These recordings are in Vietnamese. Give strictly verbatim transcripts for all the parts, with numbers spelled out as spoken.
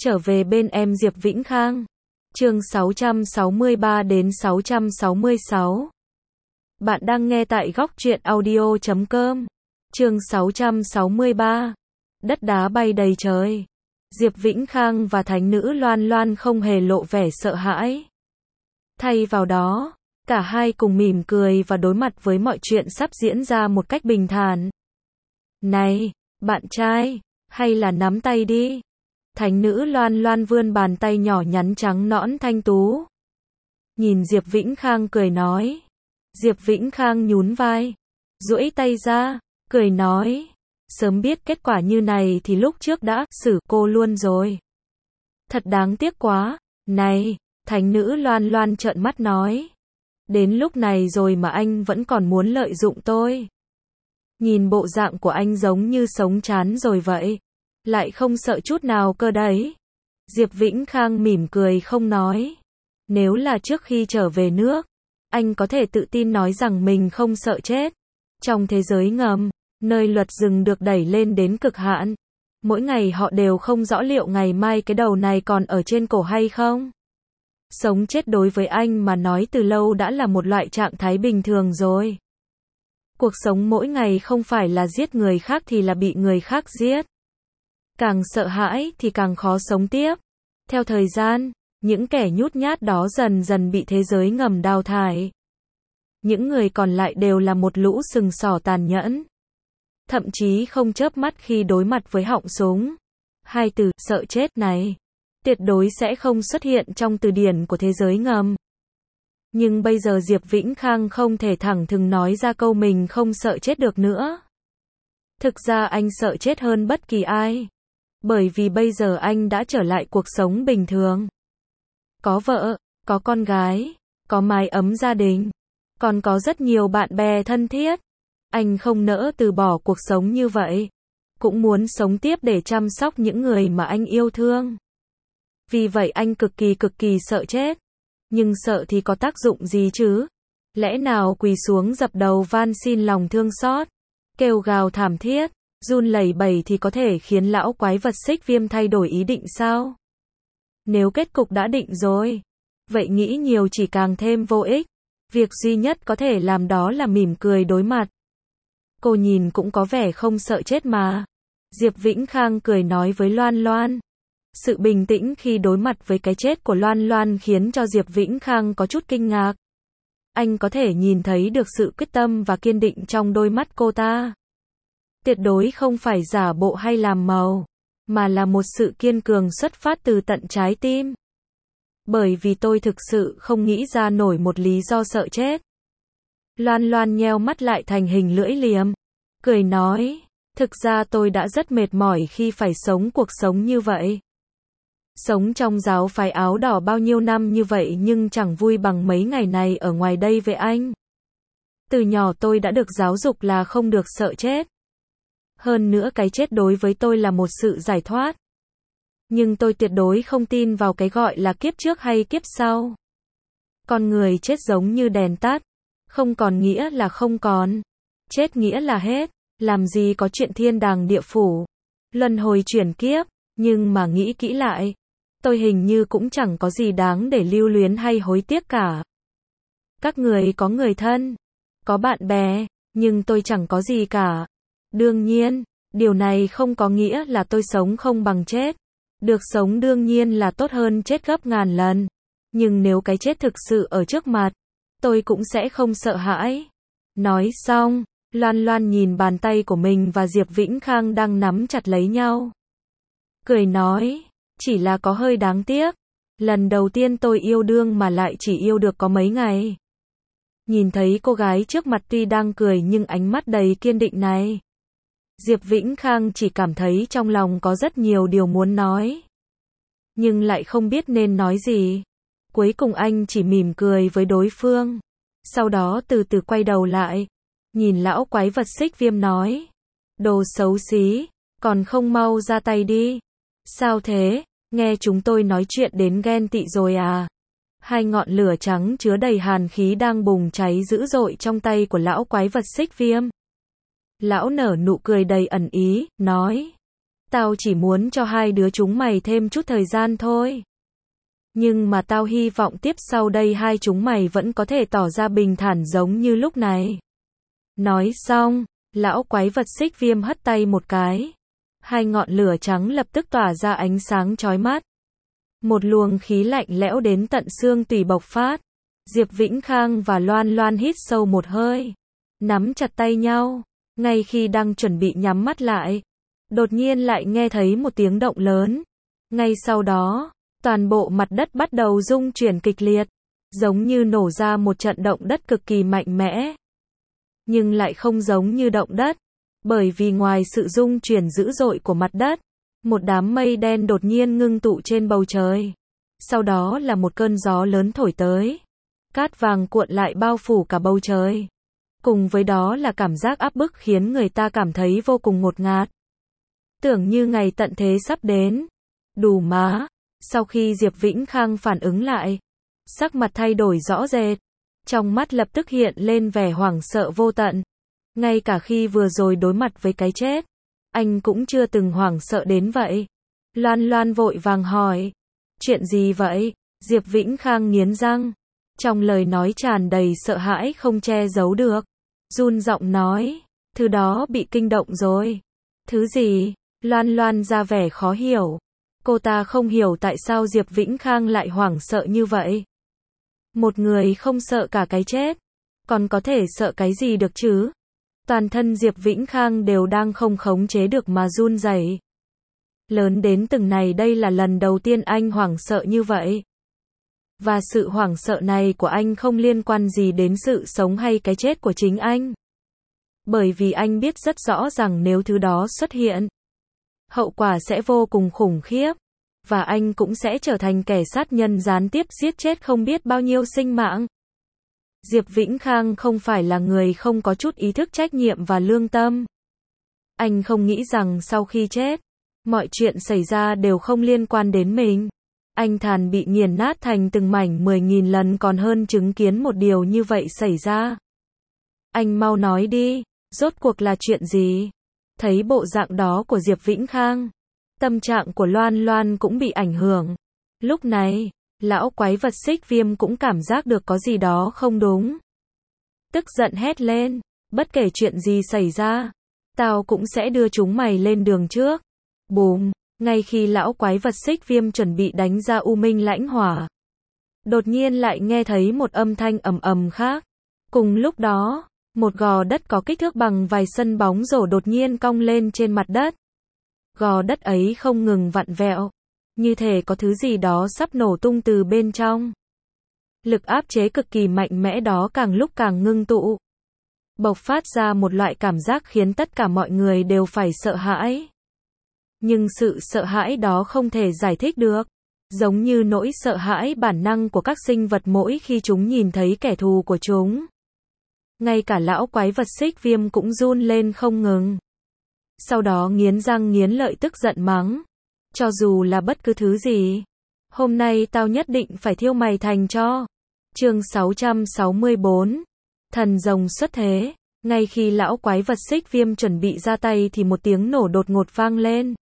Trở về bên em Diệp Vĩnh Khang. Chương sáu trăm sáu mươi ba đến sáu trăm sáu mươi sáu. Bạn đang nghe tại góc truyện audio chấm com. Chương sáu trăm sáu mươi ba. Đất đá bay đầy trời. Diệp Vĩnh Khang và thánh nữ Loan Loan không hề lộ vẻ sợ hãi. Thay vào đó, cả hai cùng mỉm cười và đối mặt với mọi chuyện sắp diễn ra một cách bình thản. Này, bạn trai, hay là nắm tay đi. Thánh nữ Loan Loan vươn bàn tay nhỏ nhắn trắng nõn thanh tú. Nhìn Diệp Vĩnh Khang cười nói. Diệp Vĩnh Khang nhún vai, duỗi tay ra, cười nói. Sớm biết kết quả như này thì lúc trước đã xử cô luôn rồi. Thật đáng tiếc quá. Này, thánh nữ Loan Loan trợn mắt nói. Đến lúc này rồi mà anh vẫn còn muốn lợi dụng tôi. Nhìn bộ dạng của anh giống như sống chán rồi vậy. Lại không sợ chút nào cơ đấy. Diệp Vĩnh Khang mỉm cười không nói. Nếu là trước khi trở về nước, anh có thể tự tin nói rằng mình không sợ chết. Trong thế giới ngầm, nơi luật rừng được đẩy lên đến cực hạn, mỗi ngày họ đều không rõ liệu ngày mai cái đầu này còn ở trên cổ hay không. Sống chết đối với anh mà nói từ lâu đã là một loại trạng thái bình thường rồi. Cuộc sống mỗi ngày không phải là giết người khác thì là bị người khác giết. Càng sợ hãi thì càng khó sống tiếp. Theo thời gian, những kẻ nhút nhát đó dần dần bị thế giới ngầm đào thải. Những người còn lại đều là một lũ sừng sỏ tàn nhẫn. Thậm chí không chớp mắt khi đối mặt với họng súng. Hai từ sợ chết này tuyệt đối sẽ không xuất hiện trong từ điển của thế giới ngầm. Nhưng bây giờ Diệp Vĩnh Khang không thể thẳng thừng nói ra câu mình không sợ chết được nữa. Thực ra anh sợ chết hơn bất kỳ ai. Bởi vì bây giờ anh đã trở lại cuộc sống bình thường. Có vợ, có con gái, có mái ấm gia đình, còn có rất nhiều bạn bè thân thiết. Anh không nỡ từ bỏ cuộc sống như vậy. Cũng muốn sống tiếp để chăm sóc những người mà anh yêu thương. Vì vậy anh cực kỳ cực kỳ sợ chết. Nhưng sợ thì có tác dụng gì chứ? Lẽ nào quỳ xuống dập đầu van xin lòng thương xót, kêu gào thảm thiết, run lẩy bẩy thì có thể khiến lão quái vật xích viêm thay đổi ý định sao? Nếu kết cục đã định rồi, vậy nghĩ nhiều chỉ càng thêm vô ích. Việc duy nhất có thể làm đó là mỉm cười đối mặt. Cô nhìn cũng có vẻ không sợ chết mà. Diệp Vĩnh Khang cười nói với Loan Loan. Sự bình tĩnh khi đối mặt với cái chết của Loan Loan khiến cho Diệp Vĩnh Khang có chút kinh ngạc. Anh có thể nhìn thấy được sự quyết tâm và kiên định trong đôi mắt cô ta. Tuyệt đối không phải giả bộ hay làm màu, mà là một sự kiên cường xuất phát từ tận trái tim. Bởi vì tôi thực sự không nghĩ ra nổi một lý do sợ chết. Loan Loan nheo mắt lại thành hình lưỡi liềm, cười nói, thực ra tôi đã rất mệt mỏi khi phải sống cuộc sống như vậy. Sống trong giáo phái áo đỏ bao nhiêu năm như vậy nhưng chẳng vui bằng mấy ngày này ở ngoài đây với anh. Từ nhỏ tôi đã được giáo dục là không được sợ chết. Hơn nữa cái chết đối với tôi là một sự giải thoát. Nhưng tôi tuyệt đối không tin vào cái gọi là kiếp trước hay kiếp sau. Con người chết giống như đèn tắt. Không còn nghĩa là không còn. Chết nghĩa là hết. Làm gì có chuyện thiên đàng địa phủ, luân hồi chuyển kiếp. Nhưng mà nghĩ kỹ lại, tôi hình như cũng chẳng có gì đáng để lưu luyến hay hối tiếc cả. Các người có người thân, có bạn bè, nhưng tôi chẳng có gì cả. Đương nhiên, điều này không có nghĩa là tôi sống không bằng chết. Được sống đương nhiên là tốt hơn chết gấp ngàn lần. Nhưng nếu cái chết thực sự ở trước mặt, tôi cũng sẽ không sợ hãi. Nói xong, Loan Loan nhìn bàn tay của mình và Diệp Vĩnh Khang đang nắm chặt lấy nhau. Cười nói, chỉ là có hơi đáng tiếc. Lần đầu tiên tôi yêu đương mà lại chỉ yêu được có mấy ngày. Nhìn thấy cô gái trước mặt tuy đang cười nhưng ánh mắt đầy kiên định này, Diệp Vĩnh Khang chỉ cảm thấy trong lòng có rất nhiều điều muốn nói. Nhưng lại không biết nên nói gì. Cuối cùng anh chỉ mỉm cười với đối phương. Sau đó từ từ quay đầu lại. Nhìn lão quái vật xích viêm nói. Đồ xấu xí, còn không mau ra tay đi. Sao thế, nghe chúng tôi nói chuyện đến ghen tị rồi à? Hai ngọn lửa trắng chứa đầy hàn khí đang bùng cháy dữ dội trong tay của lão quái vật xích viêm. Lão nở nụ cười đầy ẩn ý, nói. Tao chỉ muốn cho hai đứa chúng mày thêm chút thời gian thôi. Nhưng mà tao hy vọng tiếp sau đây hai chúng mày vẫn có thể tỏ ra bình thản giống như lúc này. Nói xong, lão quái vật xích viêm hất tay một cái. Hai ngọn lửa trắng lập tức tỏa ra ánh sáng chói mắt. Một luồng khí lạnh lẽo đến tận xương tủy bộc phát. Diệp Vĩnh Khang và Loan Loan hít sâu một hơi. Nắm chặt tay nhau. Ngay khi đang chuẩn bị nhắm mắt lại. Đột nhiên lại nghe thấy một tiếng động lớn. Ngay sau đó, toàn bộ mặt đất bắt đầu rung chuyển kịch liệt. Giống như nổ ra một trận động đất cực kỳ mạnh mẽ. Nhưng lại không giống như động đất. Bởi vì ngoài sự rung chuyển dữ dội của mặt đất, một đám mây đen đột nhiên ngưng tụ trên bầu trời. Sau đó là một cơn gió lớn thổi tới. Cát vàng cuộn lại bao phủ cả bầu trời. Cùng với đó là cảm giác áp bức khiến người ta cảm thấy vô cùng ngột ngạt. Tưởng như ngày tận thế sắp đến. Đủ má. Sau khi Diệp Vĩnh Khang phản ứng lại, sắc mặt thay đổi rõ rệt. Trong mắt lập tức hiện lên vẻ hoảng sợ vô tận. Ngay cả khi vừa rồi đối mặt với cái chết, anh cũng chưa từng hoảng sợ đến vậy. Loan Loan vội vàng hỏi. Chuyện gì vậy? Diệp Vĩnh Khang nghiến răng. Trong lời nói tràn đầy sợ hãi không che giấu được. Run giọng nói. Thứ đó bị kinh động rồi. Thứ gì? Loan Loan ra vẻ khó hiểu. Cô ta không hiểu tại sao Diệp Vĩnh Khang lại hoảng sợ như vậy. Một người không sợ cả cái chết, còn có thể sợ cái gì được chứ? Toàn thân Diệp Vĩnh Khang đều đang không khống chế được mà run rẩy. Lớn đến từng này đây là lần đầu tiên anh hoảng sợ như vậy. Và sự hoảng sợ này của anh không liên quan gì đến sự sống hay cái chết của chính anh. Bởi vì anh biết rất rõ rằng nếu thứ đó xuất hiện, hậu quả sẽ vô cùng khủng khiếp. Và anh cũng sẽ trở thành kẻ sát nhân gián tiếp giết chết không biết bao nhiêu sinh mạng. Diệp Vĩnh Khang không phải là người không có chút ý thức trách nhiệm và lương tâm. Anh không nghĩ rằng sau khi chết, mọi chuyện xảy ra đều không liên quan đến mình. Anh thàn bị nghiền nát thành từng mảnh mười nghìn lần còn hơn chứng kiến một điều như vậy xảy ra. Anh mau nói đi, rốt cuộc là chuyện gì? Thấy bộ dạng đó của Diệp Vĩnh Khang, tâm trạng của Loan Loan cũng bị ảnh hưởng. Lúc này, lão quái vật xích viêm cũng cảm giác được có gì đó không đúng. Tức giận hét lên, bất kể chuyện gì xảy ra, tao cũng sẽ đưa chúng mày lên đường trước. Bùm, ngay khi lão quái vật xích viêm chuẩn bị đánh ra U Minh lãnh hỏa, đột nhiên lại nghe thấy một âm thanh ầm ầm khác. Cùng lúc đó, một gò đất có kích thước bằng vài sân bóng rổ đột nhiên cong lên trên mặt đất. Gò đất ấy không ngừng vặn vẹo, như thể có thứ gì đó sắp nổ tung từ bên trong. Lực áp chế cực kỳ mạnh mẽ đó càng lúc càng ngưng tụ, bộc phát ra một loại cảm giác khiến tất cả mọi người đều phải sợ hãi. Nhưng sự sợ hãi đó không thể giải thích được, giống như nỗi sợ hãi bản năng của các sinh vật mỗi khi chúng nhìn thấy kẻ thù của chúng. Ngay cả lão quái vật xích viêm cũng run lên không ngừng. Sau đó nghiến răng nghiến lợi tức giận mắng. Cho dù là bất cứ thứ gì, hôm nay tao nhất định phải thiêu mày thành tro. Chương sáu trăm sáu mươi bốn. Thần rồng xuất thế. Ngay khi lão quái vật xích viêm chuẩn bị ra tay thì một tiếng nổ đột ngột vang lên.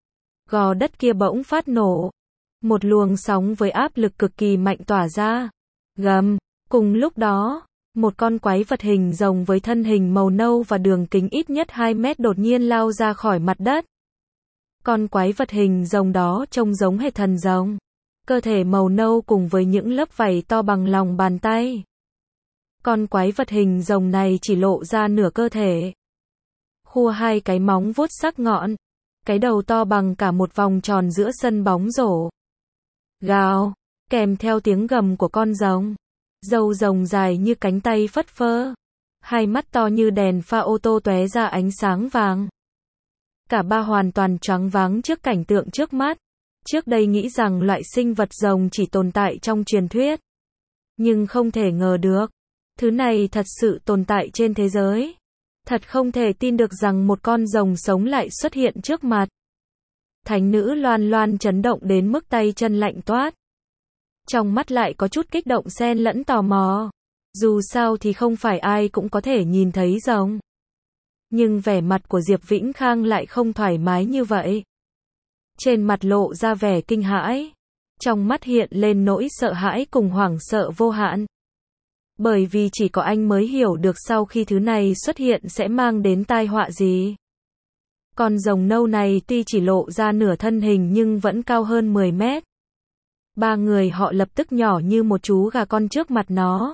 Gò đất kia bỗng phát nổ. Một luồng sóng với áp lực cực kỳ mạnh tỏa ra. Gầm. Cùng lúc đó, một con quái vật hình rồng với thân hình màu nâu và đường kính ít nhất hai mét đột nhiên lao ra khỏi mặt đất. Con quái vật hình rồng đó trông giống hệt thần rồng. Cơ thể màu nâu cùng với những lớp vảy to bằng lòng bàn tay. Con quái vật hình rồng này chỉ lộ ra nửa cơ thể. Khua hai cái móng vuốt sắc ngọn. Cái đầu to bằng cả một vòng tròn giữa sân bóng rổ. Gào, kèm theo tiếng gầm của con rồng. Râu rồng dài như cánh tay phất phơ. Hai mắt to như đèn pha ô tô tóe ra ánh sáng vàng. Cả ba hoàn toàn choáng váng trước cảnh tượng trước mắt. Trước đây nghĩ rằng loại sinh vật rồng chỉ tồn tại trong truyền thuyết. Nhưng không thể ngờ được. Thứ này thật sự tồn tại trên thế giới. Thật không thể tin được rằng một con rồng sống lại xuất hiện trước mặt. Thánh nữ Loan Loan chấn động đến mức tay chân lạnh toát. Trong mắt lại có chút kích động xen lẫn tò mò. Dù sao thì không phải ai cũng có thể nhìn thấy rồng. Nhưng vẻ mặt của Diệp Vĩnh Khang lại không thoải mái như vậy. trên mặt lộ ra vẻ kinh hãi, trong mắt hiện lên nỗi sợ hãi cùng hoảng sợ vô hạn. Bởi vì chỉ có anh mới hiểu được sau khi thứ này xuất hiện sẽ mang đến tai họa gì. Con rồng nâu này tuy chỉ lộ ra nửa thân hình nhưng vẫn cao hơn mười mét. Ba người họ lập tức nhỏ như một chú gà con trước mặt nó.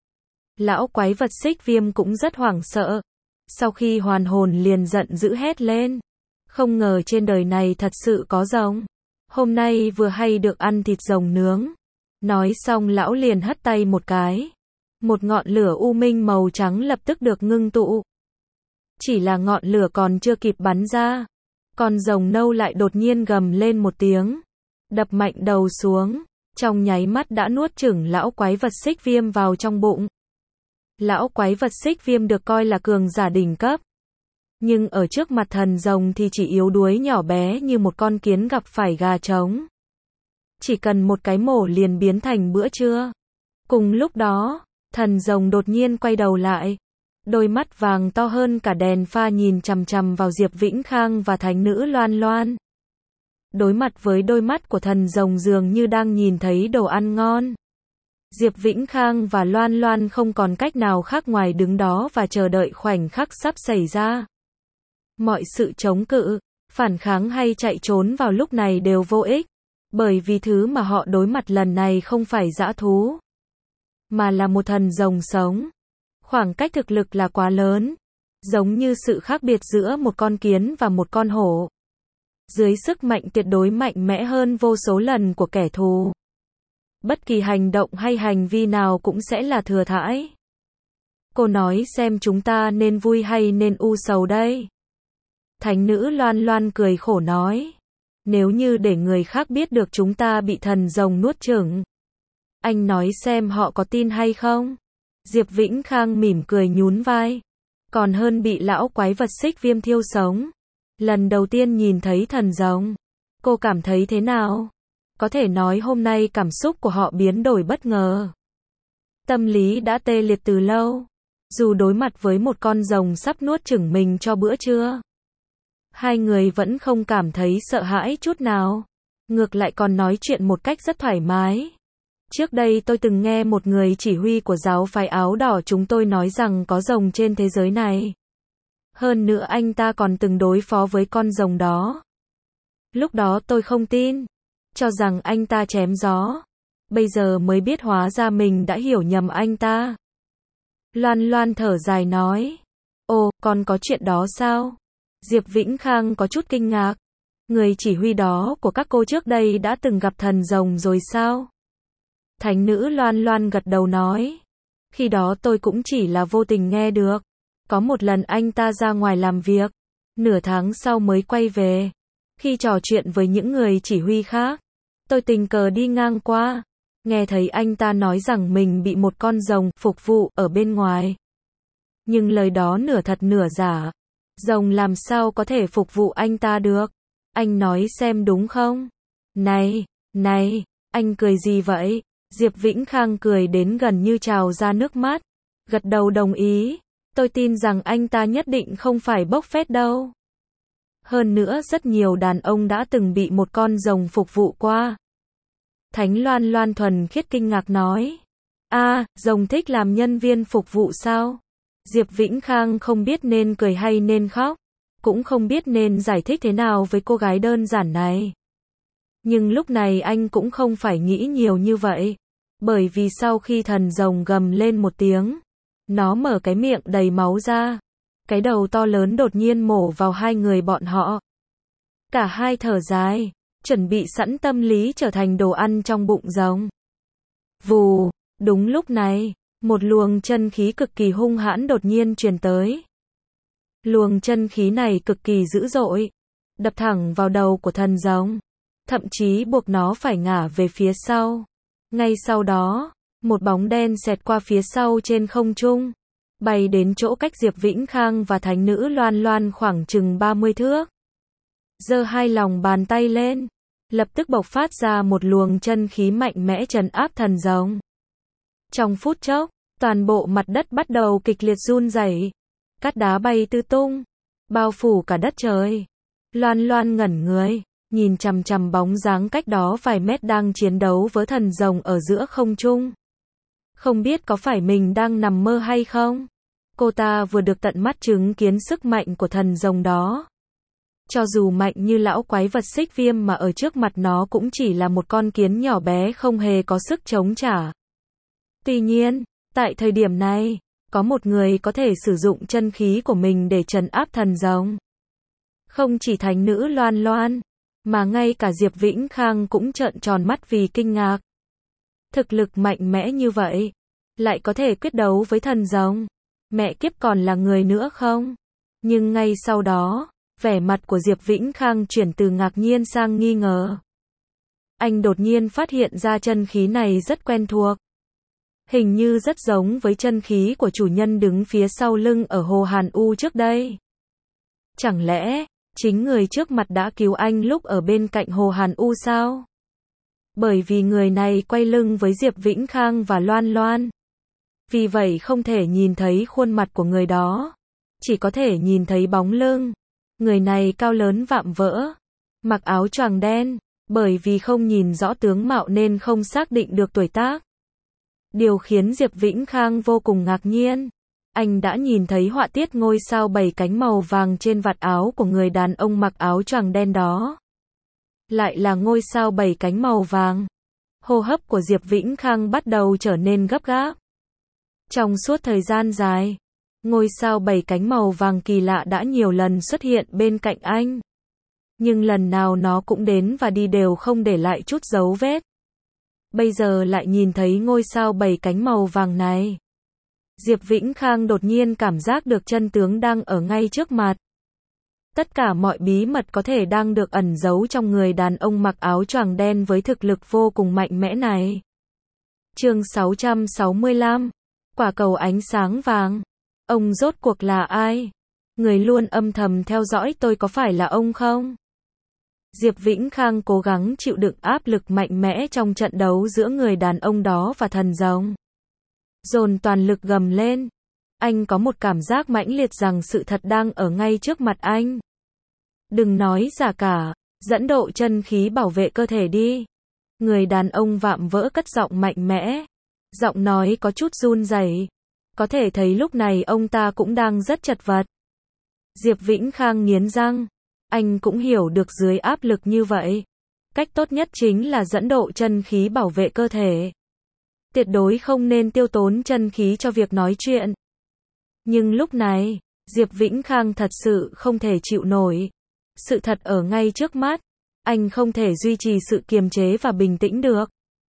Lão quái vật xích viêm cũng rất hoảng sợ. Sau khi hoàn hồn liền giận dữ hét lên. Không ngờ trên đời này thật sự có rồng. Hôm nay vừa hay được ăn thịt rồng nướng. Nói xong lão liền hất tay một cái. Một ngọn lửa u minh màu trắng lập tức được ngưng tụ. Chỉ là ngọn lửa còn chưa kịp bắn ra. Con rồng nâu lại đột nhiên gầm lên một tiếng. Đập mạnh đầu xuống. Trong nháy mắt đã nuốt chửng lão quái vật xích viêm vào trong bụng. Lão quái vật xích viêm được coi là cường giả đỉnh cấp. Nhưng ở trước mặt thần rồng thì chỉ yếu đuối nhỏ bé như một con kiến gặp phải gà trống. Chỉ cần một cái mổ liền biến thành bữa trưa. Cùng lúc đó, thần rồng đột nhiên quay đầu lại. Đôi mắt vàng to hơn cả đèn pha nhìn chằm chằm vào Diệp Vĩnh Khang và thánh nữ Loan Loan. Đối mặt với đôi mắt của thần rồng dường như đang nhìn thấy đồ ăn ngon. Diệp Vĩnh Khang và Loan Loan không còn cách nào khác ngoài đứng đó và chờ đợi khoảnh khắc sắp xảy ra. Mọi sự chống cự, phản kháng hay chạy trốn vào lúc này đều vô ích. Bởi vì thứ mà họ đối mặt lần này không phải dã thú, mà là một thần rồng sống. Khoảng cách thực lực là quá lớn. Giống như sự khác biệt giữa một con kiến và một con hổ. Dưới sức mạnh tuyệt đối mạnh mẽ hơn vô số lần của kẻ thù. Bất kỳ hành động hay hành vi nào cũng sẽ là thừa thãi. Cô nói xem chúng ta nên vui hay nên u sầu đây? Thánh nữ Loan Loan cười khổ nói. Nếu như để người khác biết được chúng ta bị thần rồng nuốt chửng, anh nói xem họ có tin hay không? Diệp Vĩnh Khang mỉm cười nhún vai. Còn hơn bị lão quái vật xích viêm thiêu sống. Lần đầu tiên nhìn thấy thần rồng, cô cảm thấy thế nào? Có thể nói hôm nay cảm xúc của họ biến đổi bất ngờ. Tâm lý đã tê liệt từ lâu. Dù đối mặt với một con rồng sắp nuốt chửng mình cho bữa trưa, hai người vẫn không cảm thấy sợ hãi chút nào. Ngược lại còn nói chuyện một cách rất thoải mái. Trước đây tôi từng nghe một người chỉ huy của giáo phái áo đỏ chúng tôi nói rằng có rồng trên thế giới này. Hơn nữa anh ta còn từng đối phó với con rồng đó. Lúc đó tôi không tin, cho rằng anh ta chém gió. Bây giờ mới biết hóa ra mình đã hiểu nhầm anh ta. Loan Loan thở dài nói. Ồ, còn có chuyện đó sao? Diệp Vĩnh Khang có chút kinh ngạc. Người chỉ huy đó của các cô trước đây đã từng gặp thần rồng rồi sao? Thánh nữ Loan Loan gật đầu nói. Khi đó tôi cũng chỉ là vô tình nghe được. Có một lần anh ta ra ngoài làm việc. Nửa tháng sau mới quay về. Khi trò chuyện với những người chỉ huy khác, tôi tình cờ đi ngang qua. Nghe thấy anh ta nói rằng mình bị một con rồng phục vụ ở bên ngoài. Nhưng lời đó nửa thật nửa giả. Rồng làm sao có thể phục vụ anh ta được? Anh nói xem đúng không? Này, này, anh cười gì vậy? Diệp Vĩnh Khang cười đến gần như trào ra nước mắt. Gật đầu đồng ý. Tôi tin rằng anh ta nhất định không phải bốc phét đâu. Hơn nữa rất nhiều đàn ông đã từng bị một con rồng phục vụ qua. Thánh Loan Loan thuần khiết kinh ngạc nói. À, rồng thích làm nhân viên phục vụ sao? Diệp Vĩnh Khang không biết nên cười hay nên khóc. Cũng không biết nên giải thích thế nào với cô gái đơn giản này. Nhưng lúc này anh cũng không phải nghĩ nhiều như vậy. Bởi vì sau khi thần rồng gầm lên một tiếng, nó mở cái miệng đầy máu ra. Cái đầu to lớn đột nhiên mổ vào hai người bọn họ. Cả hai thở dài, chuẩn bị sẵn tâm lý trở thành đồ ăn trong bụng rồng. Vù, đúng lúc này, một luồng chân khí cực kỳ hung hãn đột nhiên truyền tới. Luồng chân khí này cực kỳ dữ dội, đập thẳng vào đầu của thần rồng, thậm chí buộc nó phải ngả về phía sau. Ngay sau đó, một bóng đen xẹt qua phía sau trên không trung, bay đến chỗ cách Diệp Vĩnh Khang và thánh nữ Loan Loan khoảng chừng ba mươi thước. Giơ hai lòng bàn tay lên, lập tức bộc phát ra một luồng chân khí mạnh mẽ trấn áp thần rồng. Trong phút chốc, toàn bộ mặt đất bắt đầu kịch liệt run rẩy, cát đá bay tứ tung, bao phủ cả đất trời. Loan Loan ngẩn người, nhìn chằm chằm bóng dáng cách đó vài mét đang chiến đấu với thần rồng ở giữa không trung. Không biết có phải mình đang nằm mơ hay không? Cô ta vừa được tận mắt chứng kiến sức mạnh của thần rồng đó. Cho dù mạnh như lão quái vật xích viêm mà ở trước mặt nó cũng chỉ là một con kiến nhỏ bé không hề có sức chống trả. Tuy nhiên, tại thời điểm này, có một người có thể sử dụng chân khí của mình để trấn áp thần rồng. Không chỉ thánh nữ Loan Loan, mà ngay cả Diệp Vĩnh Khang cũng trợn tròn mắt vì kinh ngạc. Thực lực mạnh mẽ như vậy, lại có thể quyết đấu với thần rồng. Mẹ kiếp còn là người nữa không? Nhưng ngay sau đó, vẻ mặt của Diệp Vĩnh Khang chuyển từ ngạc nhiên sang nghi ngờ. Anh đột nhiên phát hiện ra chân khí này rất quen thuộc. Hình như rất giống với chân khí của chủ nhân đứng phía sau lưng ở Hồ Hàn U trước đây. Chẳng lẽ, chính người trước mặt đã cứu anh lúc ở bên cạnh Hồ Hàn U sao? Bởi vì người này quay lưng với Diệp Vĩnh Khang và Loan Loan. Vì vậy không thể nhìn thấy khuôn mặt của người đó. Chỉ có thể nhìn thấy bóng lưng. Người này cao lớn vạm vỡ. Mặc áo choàng đen. Bởi vì không nhìn rõ tướng mạo nên không xác định được tuổi tác. Điều khiến Diệp Vĩnh Khang vô cùng ngạc nhiên. Anh đã nhìn thấy họa tiết ngôi sao bảy cánh màu vàng trên vạt áo của người đàn ông mặc áo choàng đen đó. Lại là ngôi sao bảy cánh màu vàng. Hô hấp của Diệp Vĩnh Khang bắt đầu trở nên gấp gáp. Trong suốt thời gian dài, ngôi sao bảy cánh màu vàng kỳ lạ đã nhiều lần xuất hiện bên cạnh anh. Nhưng lần nào nó cũng đến và đi đều không để lại chút dấu vết. Bây giờ lại nhìn thấy ngôi sao bảy cánh màu vàng này. Diệp Vĩnh Khang đột nhiên cảm giác được chân tướng đang ở ngay trước mặt. Tất cả mọi bí mật có thể đang được ẩn giấu trong người đàn ông mặc áo choàng đen với thực lực vô cùng mạnh mẽ này. Chương sáu trăm sáu mươi lăm. Quả cầu ánh sáng vàng. Ông rốt cuộc là ai? Người luôn âm thầm theo dõi tôi có phải là ông không? Diệp Vĩnh Khang cố gắng chịu đựng áp lực mạnh mẽ trong trận đấu giữa người đàn ông đó và thần rồng. Dồn toàn lực gầm lên. Anh có một cảm giác mãnh liệt rằng sự thật đang ở ngay trước mặt anh. Đừng nói giả cả, dẫn độ chân khí bảo vệ cơ thể đi. Người đàn ông vạm vỡ cất giọng mạnh mẽ. Giọng nói có chút run rẩy. Có thể thấy lúc này ông ta cũng đang rất chật vật. Diệp Vĩnh Khang nghiến răng. Anh cũng hiểu được dưới áp lực như vậy. Cách tốt nhất chính là dẫn độ chân khí bảo vệ cơ thể. Tuyệt đối không nên tiêu tốn chân khí cho việc nói chuyện. Nhưng lúc này, Diệp Vĩnh Khang thật sự không thể chịu nổi. Sự thật ở ngay trước mắt. Anh không thể duy trì sự kiềm chế và bình tĩnh được.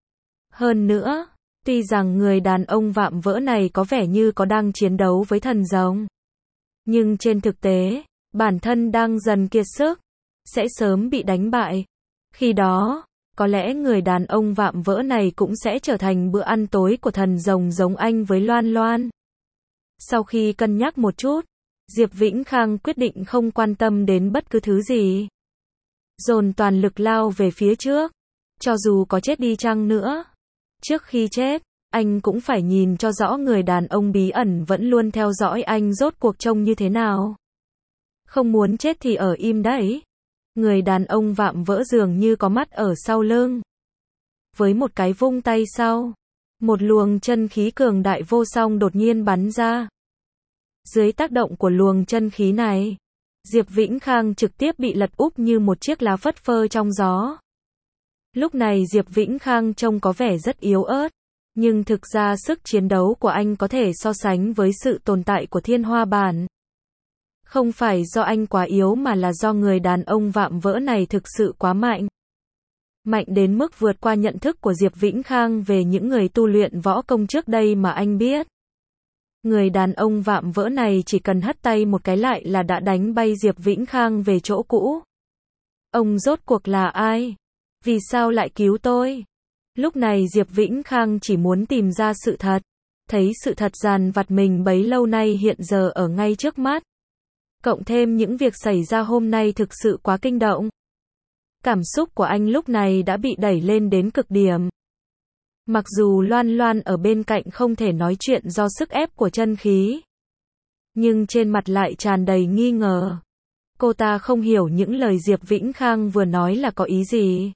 Hơn nữa, tuy rằng người đàn ông vạm vỡ này có vẻ như có đang chiến đấu với thần rồng. Nhưng trên thực tế, bản thân đang dần kiệt sức. Sẽ sớm bị đánh bại. Khi đó, có lẽ người đàn ông vạm vỡ này cũng sẽ trở thành bữa ăn tối của thần rồng giống anh với Loan Loan. Sau khi cân nhắc một chút, Diệp Vĩnh Khang quyết định không quan tâm đến bất cứ thứ gì. Dồn toàn lực lao về phía trước. Cho dù có chết đi chăng nữa. Trước khi chết, anh cũng phải nhìn cho rõ người đàn ông bí ẩn vẫn luôn theo dõi anh rốt cuộc trông như thế nào. Không muốn chết thì ở im đấy. Người đàn ông vạm vỡ dường như có mắt ở sau lưng. Với một cái vung tay sau, một luồng chân khí cường đại vô song đột nhiên bắn ra. Dưới tác động của luồng chân khí này, Diệp Vĩnh Khang trực tiếp bị lật úp như một chiếc lá phất phơ trong gió. Lúc này Diệp Vĩnh Khang trông có vẻ rất yếu ớt, nhưng thực ra sức chiến đấu của anh có thể so sánh với sự tồn tại của Thiên Hoa Bản. Không phải do anh quá yếu mà là do người đàn ông vạm vỡ này thực sự quá mạnh. Mạnh đến mức vượt qua nhận thức của Diệp Vĩnh Khang về những người tu luyện võ công trước đây mà anh biết. Người đàn ông vạm vỡ này chỉ cần hất tay một cái lại là đã đánh bay Diệp Vĩnh Khang về chỗ cũ. Ông rốt cuộc là ai? Vì sao lại cứu tôi? Lúc này Diệp Vĩnh Khang chỉ muốn tìm ra sự thật. Thấy sự thật dằn vặt mình bấy lâu nay hiện giờ ở ngay trước mắt. Cộng thêm những việc xảy ra hôm nay thực sự quá kinh động. Cảm xúc của anh lúc này đã bị đẩy lên đến cực điểm. Mặc dù Loan Loan ở bên cạnh không thể nói chuyện do sức ép của chân khí. Nhưng trên mặt lại tràn đầy nghi ngờ. Cô ta không hiểu những lời Diệp Vĩnh Khang vừa nói là có ý gì.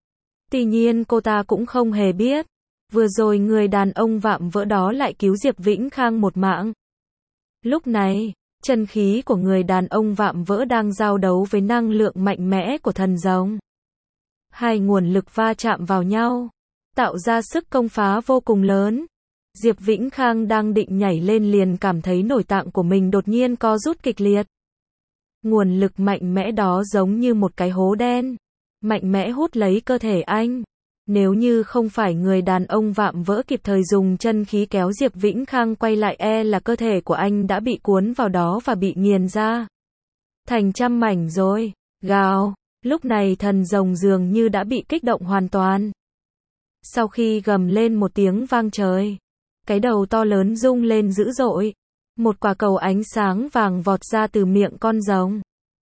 Tuy nhiên cô ta cũng không hề biết, vừa rồi người đàn ông vạm vỡ đó lại cứu Diệp Vĩnh Khang một mạng. Lúc này, chân khí của người đàn ông vạm vỡ đang giao đấu với năng lượng mạnh mẽ của thần rồng. Hai nguồn lực va chạm vào nhau, tạo ra sức công phá vô cùng lớn. Diệp Vĩnh Khang đang định nhảy lên liền cảm thấy nội tạng của mình đột nhiên co rút kịch liệt. Nguồn lực mạnh mẽ đó giống như một cái hố đen, mạnh mẽ hút lấy cơ thể anh. Nếu như không phải người đàn ông vạm vỡ kịp thời dùng chân khí kéo Diệp Vĩnh Khang quay lại, e là cơ thể của anh đã bị cuốn vào đó và bị nghiền ra thành trăm mảnh rồi. Gào, lúc này thần rồng dường như đã bị kích động hoàn toàn. Sau khi gầm lên một tiếng vang trời, cái đầu to lớn rung lên dữ dội. Một quả cầu ánh sáng vàng vọt ra từ miệng con rồng.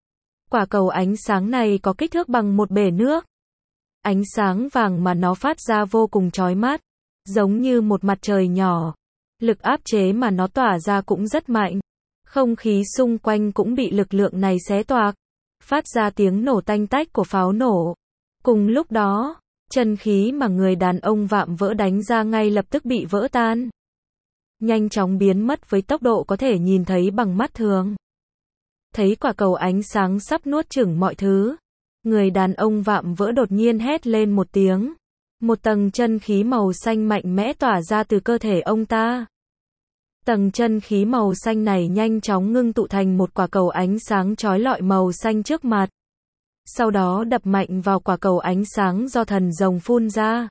Quả cầu ánh sáng này có kích thước bằng một bể nước. Ánh sáng vàng mà nó phát ra vô cùng chói mắt, giống như một mặt trời nhỏ. Lực áp chế mà nó tỏa ra cũng rất mạnh. Không khí xung quanh cũng bị lực lượng này xé toạc, phát ra tiếng nổ tanh tách của pháo nổ. Cùng lúc đó, chân khí mà người đàn ông vạm vỡ đánh ra ngay lập tức bị vỡ tan, nhanh chóng biến mất với tốc độ có thể nhìn thấy bằng mắt thường. Thấy quả cầu ánh sáng sắp nuốt chửng mọi thứ, người đàn ông vạm vỡ đột nhiên hét lên một tiếng. Một tầng chân khí màu xanh mạnh mẽ tỏa ra từ cơ thể ông ta. Tầng chân khí màu xanh này nhanh chóng ngưng tụ thành một quả cầu ánh sáng chói lọi màu xanh trước mặt. Sau đó đập mạnh vào quả cầu ánh sáng do thần rồng phun ra.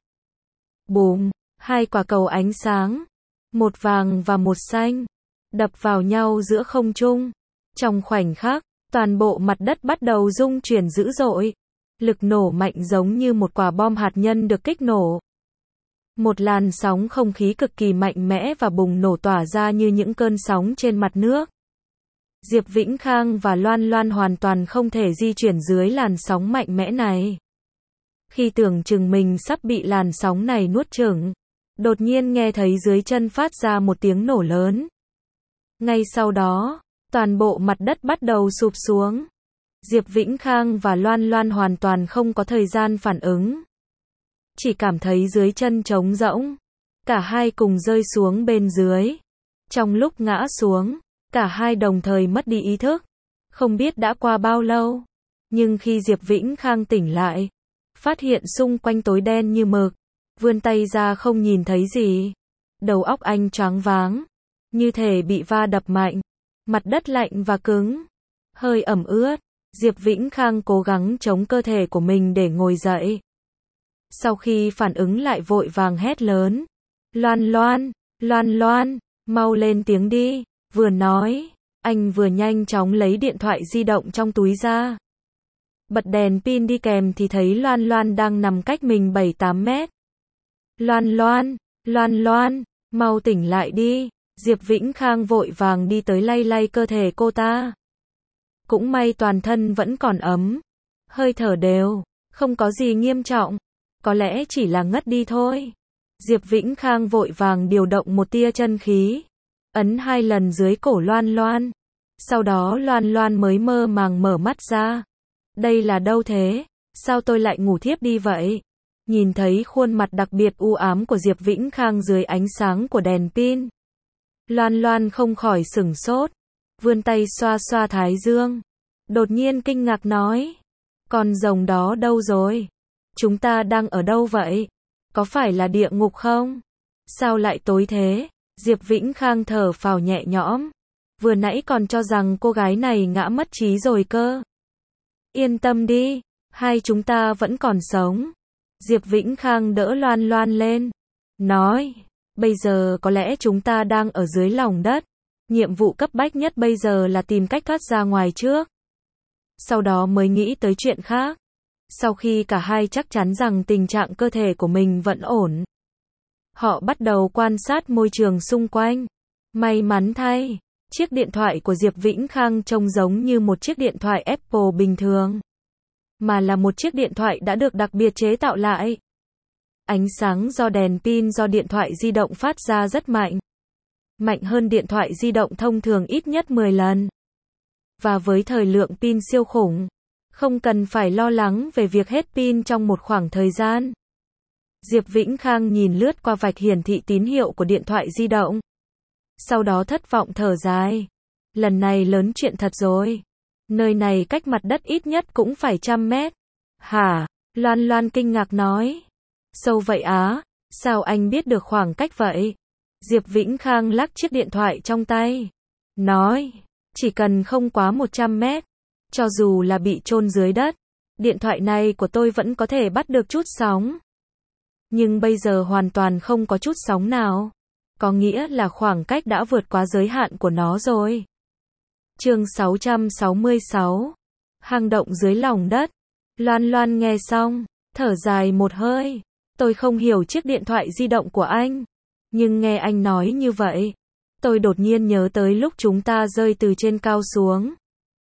Bùm, hai quả cầu ánh sáng, một vàng và một xanh, đập vào nhau giữa không trung. Trong khoảnh khắc, toàn bộ mặt đất bắt đầu rung chuyển dữ dội. Lực nổ mạnh giống như một quả bom hạt nhân được kích nổ. Một làn sóng không khí cực kỳ mạnh mẽ và bùng nổ tỏa ra như những cơn sóng trên mặt nước. Diệp Vĩnh Khang và Loan Loan hoàn toàn không thể di chuyển dưới làn sóng mạnh mẽ này. Khi tưởng chừng mình sắp bị làn sóng này nuốt chửng, đột nhiên nghe thấy dưới chân phát ra một tiếng nổ lớn. Ngay sau đó, toàn bộ mặt đất bắt đầu sụp xuống. Diệp Vĩnh Khang và Loan Loan hoàn toàn không có thời gian phản ứng. Chỉ cảm thấy dưới chân trống rỗng. Cả hai cùng rơi xuống bên dưới. Trong lúc ngã xuống, cả hai đồng thời mất đi ý thức. Không biết đã qua bao lâu. Nhưng khi Diệp Vĩnh Khang tỉnh lại, phát hiện xung quanh tối đen như mực. Vươn tay ra không nhìn thấy gì. Đầu óc anh choáng váng, như thể bị va đập mạnh. Mặt đất lạnh và cứng, hơi ẩm ướt. Diệp Vĩnh Khang cố gắng chống cơ thể của mình để ngồi dậy. Sau khi phản ứng lại vội vàng hét lớn. Loan Loan, Loan Loan, mau lên tiếng đi. Vừa nói, anh vừa nhanh chóng lấy điện thoại di động trong túi ra. Bật đèn pin đi kèm thì thấy Loan Loan đang nằm cách mình bảy tám mét. Loan Loan, Loan Loan, mau tỉnh lại đi. Diệp Vĩnh Khang vội vàng đi tới lay lay cơ thể cô ta. Cũng may toàn thân vẫn còn ấm, hơi thở đều, không có gì nghiêm trọng, có lẽ chỉ là ngất đi thôi. Diệp Vĩnh Khang vội vàng điều động một tia chân khí, ấn hai lần dưới cổ Loan Loan. Sau đó Loan Loan mới mơ màng mở mắt ra. Đây là đâu thế? Sao tôi lại ngủ thiếp đi vậy? Nhìn thấy khuôn mặt đặc biệt u ám của Diệp Vĩnh Khang dưới ánh sáng của đèn pin, Loan Loan không khỏi sửng sốt, vươn tay xoa xoa thái dương. Đột nhiên kinh ngạc nói, con rồng đó đâu rồi? Chúng ta đang ở đâu vậy? Có phải là địa ngục không? Sao lại tối thế? Diệp Vĩnh Khang thở phào nhẹ nhõm. Vừa nãy còn cho rằng cô gái này ngã mất trí rồi cơ. Yên tâm đi, hai chúng ta vẫn còn sống. Diệp Vĩnh Khang đỡ Loan Loan lên, nói, bây giờ có lẽ chúng ta đang ở dưới lòng đất. Nhiệm vụ cấp bách nhất bây giờ là tìm cách thoát ra ngoài trước. Sau đó mới nghĩ tới chuyện khác. Sau khi cả hai chắc chắn rằng tình trạng cơ thể của mình vẫn ổn, họ bắt đầu quan sát môi trường xung quanh. May mắn thay, chiếc điện thoại của Diệp Vĩnh Khang trông giống như một chiếc điện thoại Apple bình thường, mà là một chiếc điện thoại đã được đặc biệt chế tạo lại. Ánh sáng do đèn pin do điện thoại di động phát ra rất mạnh. Mạnh hơn điện thoại di động thông thường ít nhất mười lần. Và với thời lượng pin siêu khủng, không cần phải lo lắng về việc hết pin trong một khoảng thời gian. Diệp Vĩnh Khang nhìn lướt qua vạch hiển thị tín hiệu của điện thoại di động. Sau đó thất vọng thở dài. Lần này lớn chuyện thật rồi. Nơi này cách mặt đất ít nhất cũng phải trăm mét. Hả? Loan Loan kinh ngạc nói. Sâu vậy á? Sao anh biết được khoảng cách vậy? Diệp Vĩnh Khang lắc chiếc điện thoại trong tay. Nói, chỉ cần không quá một trăm mét, cho dù là bị chôn dưới đất, điện thoại này của tôi vẫn có thể bắt được chút sóng. Nhưng bây giờ hoàn toàn không có chút sóng nào. Có nghĩa là khoảng cách đã vượt quá giới hạn của nó rồi. Chương sáu trăm sáu mươi sáu. Hang động dưới lòng đất. Loan Loan nghe xong, thở dài một hơi. Tôi không hiểu chiếc điện thoại di động của anh, nhưng nghe anh nói như vậy, tôi đột nhiên nhớ tới lúc chúng ta rơi từ trên cao xuống.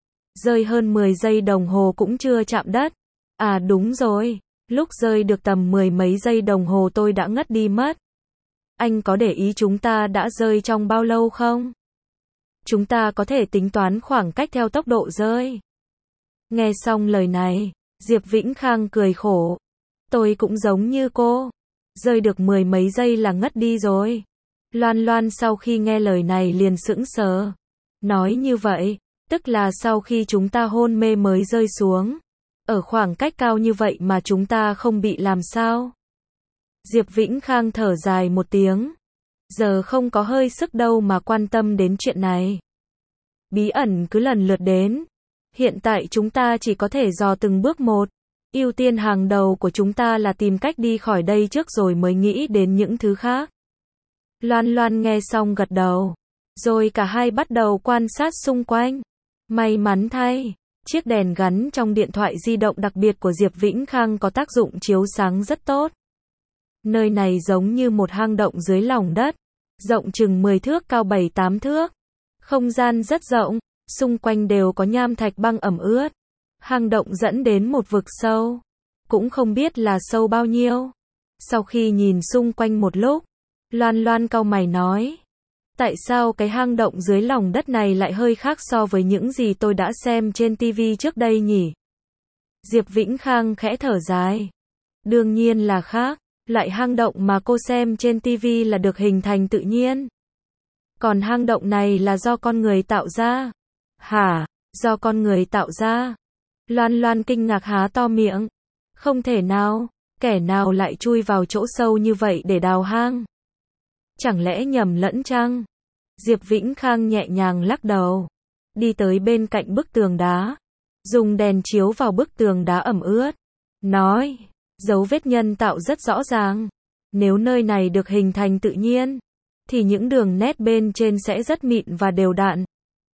Rơi hơn mười giây đồng hồ cũng chưa chạm đất. À đúng rồi, lúc rơi được tầm mười mấy giây đồng hồ tôi đã ngất đi mất. Anh có để ý chúng ta đã rơi trong bao lâu không? Chúng ta có thể tính toán khoảng cách theo tốc độ rơi. Nghe xong lời này, Diệp Vĩnh Khang cười khổ. Tôi cũng giống như cô. Rơi được mười mấy giây là ngất đi rồi. Loan Loan sau khi nghe lời này liền sững sờ. Nói như vậy, tức là sau khi chúng ta hôn mê mới rơi xuống. Ở khoảng cách cao như vậy mà chúng ta không bị làm sao? Diệp Vĩnh Khang thở dài một tiếng. Giờ không có hơi sức đâu mà quan tâm đến chuyện này. Bí ẩn cứ lần lượt đến. Hiện tại chúng ta chỉ có thể dò từng bước một. Ưu tiên hàng đầu của chúng ta là tìm cách đi khỏi đây trước rồi mới nghĩ đến những thứ khác. Loan Loan nghe xong gật đầu. Rồi cả hai bắt đầu quan sát xung quanh. May mắn thay, chiếc đèn gắn trong điện thoại di động đặc biệt của Diệp Vĩnh Khang có tác dụng chiếu sáng rất tốt. Nơi này giống như một hang động dưới lòng đất, rộng chừng mười thước cao bảy tám thước. Không gian rất rộng, xung quanh đều có nham thạch băng ẩm ướt. Hang động dẫn đến một vực sâu, cũng không biết là sâu bao nhiêu. Sau khi nhìn xung quanh một lúc, Loan Loan cau mày nói, tại sao cái hang động dưới lòng đất này lại hơi khác so với những gì tôi đã xem trên ti vi trước đây nhỉ? Diệp Vĩnh Khang khẽ thở dài. Đương nhiên là khác, loại hang động mà cô xem trên ti vi là được hình thành tự nhiên. Còn hang động này là do con người tạo ra. Hả? Do con người tạo ra? Loan Loan kinh ngạc há to miệng. Không thể nào, kẻ nào lại chui vào chỗ sâu như vậy để đào hang? Chẳng lẽ nhầm lẫn chăng? Diệp Vĩnh Khang nhẹ nhàng lắc đầu. Đi tới bên cạnh bức tường đá. Dùng đèn chiếu vào bức tường đá ẩm ướt. Nói, dấu vết nhân tạo rất rõ ràng. Nếu nơi này được hình thành tự nhiên, thì những đường nét bên trên sẽ rất mịn và đều đặn.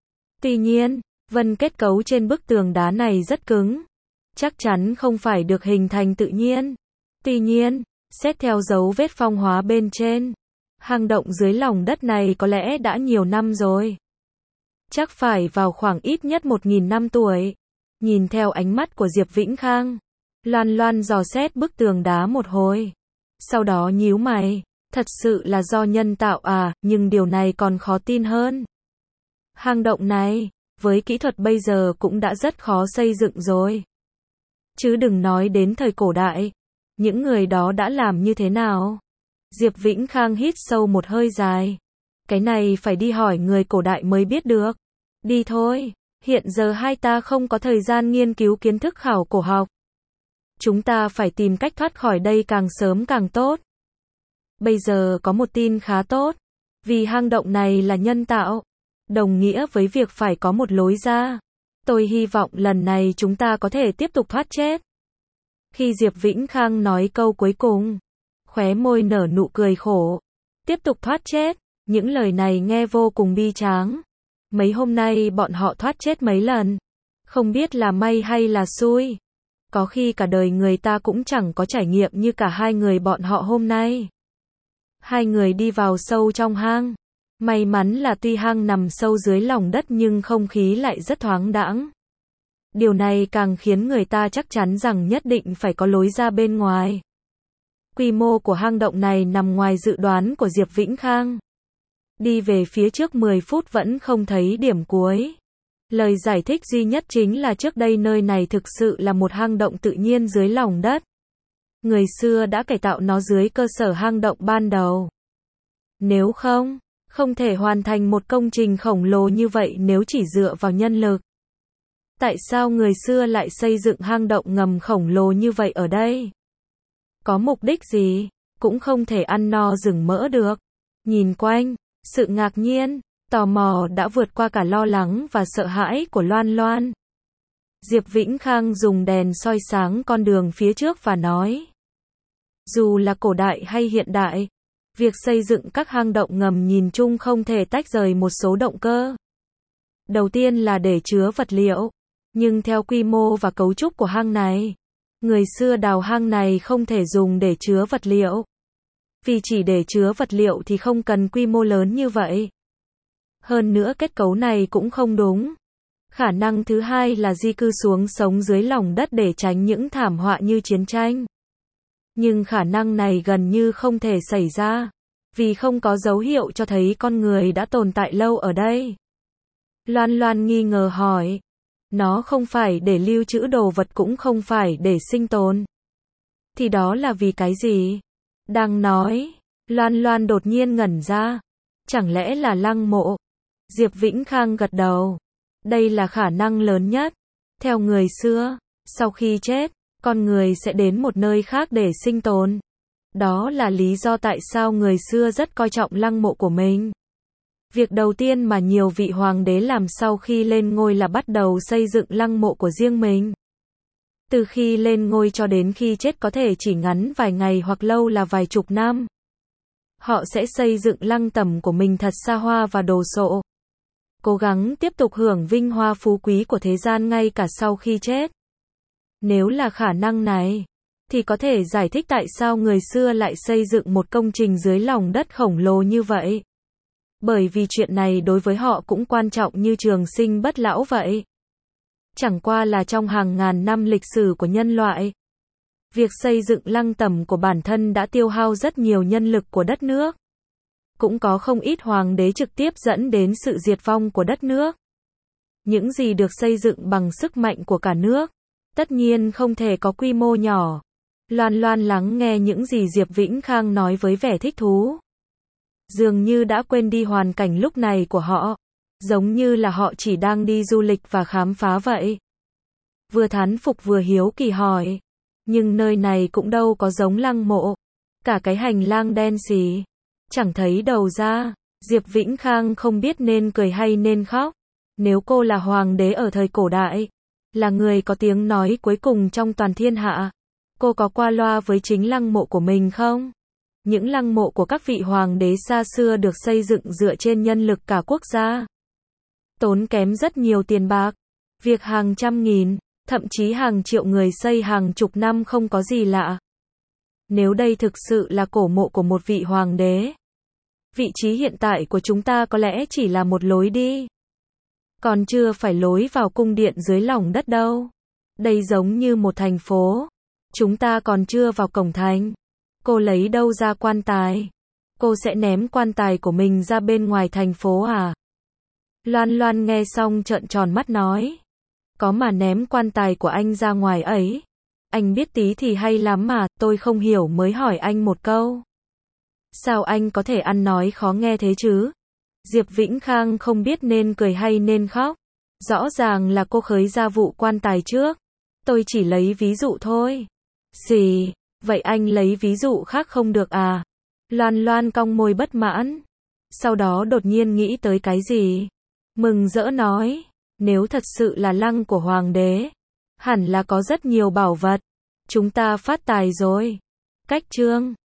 Tuy nhiên, vân kết cấu trên bức tường đá này rất cứng. Chắc chắn không phải được hình thành tự nhiên. Tuy nhiên, xét theo dấu vết phong hóa bên trên, hang động dưới lòng đất này có lẽ đã nhiều năm rồi. Chắc phải vào khoảng ít nhất một nghìn năm tuổi. Nhìn theo ánh mắt của Diệp Vĩnh Khang, Loan Loan dò xét bức tường đá một hồi. Sau đó nhíu mày, thật sự là do nhân tạo à, nhưng điều này còn khó tin hơn. Hang động này, với kỹ thuật bây giờ cũng đã rất khó xây dựng rồi. Chứ đừng nói đến thời cổ đại. Những người đó đã làm như thế nào? Diệp Vĩnh Khang hít sâu một hơi dài. Cái này phải đi hỏi người cổ đại mới biết được. Đi thôi, hiện giờ hai ta không có thời gian nghiên cứu kiến thức khảo cổ học. Chúng ta phải tìm cách thoát khỏi đây càng sớm càng tốt. Bây giờ có một tin khá tốt. Vì hang động này là nhân tạo, đồng nghĩa với việc phải có một lối ra. Tôi hy vọng lần này chúng ta có thể tiếp tục thoát chết. Khi Diệp Vĩnh Khang nói câu cuối cùng, khóe môi nở nụ cười khổ. Tiếp tục thoát chết, những lời này nghe vô cùng bi tráng. Mấy hôm nay bọn họ thoát chết mấy lần. Không biết là may hay là xui. Có khi cả đời người ta cũng chẳng có trải nghiệm như cả hai người bọn họ hôm nay. Hai người đi vào sâu trong hang. May mắn là tuy hang nằm sâu dưới lòng đất nhưng không khí lại rất thoáng đãng. Điều này càng khiến người ta chắc chắn rằng nhất định phải có lối ra bên ngoài. Quy mô của hang động này nằm ngoài dự đoán của Diệp Vĩnh Khang. Đi về phía trước mười phút vẫn không thấy điểm cuối. Lời giải thích duy nhất chính là trước đây nơi này thực sự là một hang động tự nhiên dưới lòng đất. Người xưa đã cải tạo nó dưới cơ sở hang động ban đầu. Nếu không, không thể hoàn thành một công trình khổng lồ như vậy nếu chỉ dựa vào nhân lực. Tại sao người xưa lại xây dựng hang động ngầm khổng lồ như vậy ở đây? Có mục đích gì? Cũng không thể ăn no rừng mỡ được. Nhìn quanh, sự ngạc nhiên, tò mò đã vượt qua cả lo lắng và sợ hãi của Loan Loan. Diệp Vĩnh Khang dùng đèn soi sáng con đường phía trước và nói. Dù là cổ đại hay hiện đại, việc xây dựng các hang động ngầm nhìn chung không thể tách rời một số động cơ. Đầu tiên là để chứa vật liệu, nhưng theo quy mô và cấu trúc của hang này, người xưa đào hang này không thể dùng để chứa vật liệu. Vì chỉ để chứa vật liệu thì không cần quy mô lớn như vậy. Hơn nữa kết cấu này cũng không đúng. Khả năng thứ hai là di cư xuống sống dưới lòng đất để tránh những thảm họa như chiến tranh. Nhưng khả năng này gần như không thể xảy ra, vì không có dấu hiệu cho thấy con người đã tồn tại lâu ở đây. Loan Loan nghi ngờ hỏi. Nó không phải để lưu trữ đồ vật cũng không phải để sinh tồn. Thì đó là vì cái gì? Đang nói, Loan Loan đột nhiên ngẩn ra. Chẳng lẽ là lăng mộ? Diệp Vĩnh Khang gật đầu. Đây là khả năng lớn nhất. Theo người xưa, sau khi chết, con người sẽ đến một nơi khác để sinh tồn. Đó là lý do tại sao người xưa rất coi trọng lăng mộ của mình. Việc đầu tiên mà nhiều vị hoàng đế làm sau khi lên ngôi là bắt đầu xây dựng lăng mộ của riêng mình. Từ khi lên ngôi cho đến khi chết có thể chỉ ngắn vài ngày hoặc lâu là vài chục năm. Họ sẽ xây dựng lăng tẩm của mình thật xa hoa và đồ sộ. Cố gắng tiếp tục hưởng vinh hoa phú quý của thế gian ngay cả sau khi chết. Nếu là khả năng này, thì có thể giải thích tại sao người xưa lại xây dựng một công trình dưới lòng đất khổng lồ như vậy. Bởi vì chuyện này đối với họ cũng quan trọng như trường sinh bất lão vậy. Chẳng qua là trong hàng ngàn năm lịch sử của nhân loại, việc xây dựng lăng tẩm của bản thân đã tiêu hao rất nhiều nhân lực của đất nước. Cũng có không ít hoàng đế trực tiếp dẫn đến sự diệt vong của đất nước. Những gì được xây dựng bằng sức mạnh của cả nước, tất nhiên không thể có quy mô nhỏ. Loan Loan lắng nghe những gì Diệp Vĩnh Khang nói với vẻ thích thú. Dường như đã quên đi hoàn cảnh lúc này của họ. Giống như là họ chỉ đang đi du lịch và khám phá vậy. Vừa thán phục vừa hiếu kỳ hỏi. Nhưng nơi này cũng đâu có giống lăng mộ. Cả cái hành lang đen xì. Chẳng thấy đầu ra. Diệp Vĩnh Khang không biết nên cười hay nên khóc. Nếu cô là hoàng đế ở thời cổ đại, là người có tiếng nói cuối cùng trong toàn thiên hạ, cô có qua loa với chính lăng mộ của mình không? Những lăng mộ của các vị hoàng đế xa xưa được xây dựng dựa trên nhân lực cả quốc gia. Tốn kém rất nhiều tiền bạc. Việc hàng trăm nghìn, thậm chí hàng triệu người xây hàng chục năm không có gì lạ. Nếu đây thực sự là cổ mộ của một vị hoàng đế, vị trí hiện tại của chúng ta có lẽ chỉ là một lối đi. Còn chưa phải lối vào cung điện dưới lòng đất đâu. Đây giống như một thành phố. Chúng ta còn chưa vào cổng thành. Cô lấy đâu ra quan tài? Cô sẽ ném quan tài của mình ra bên ngoài thành phố à? Loan Loan nghe xong trợn tròn mắt nói. Có mà ném quan tài của anh ra ngoài ấy. Anh biết tí thì hay lắm mà, tôi không hiểu mới hỏi anh một câu. Sao anh có thể ăn nói khó nghe thế chứ? Diệp Vĩnh Khang không biết nên cười hay nên khóc. Rõ ràng là cô khơi ra vụ quan tài trước. Tôi chỉ lấy ví dụ thôi. Gì? Vậy anh lấy ví dụ khác không được à? Loan Loan cong môi bất mãn. Sau đó đột nhiên nghĩ tới cái gì? Mừng rỡ nói. Nếu thật sự là lăng của hoàng đế, hẳn là có rất nhiều bảo vật. Chúng ta phát tài rồi. Cách chương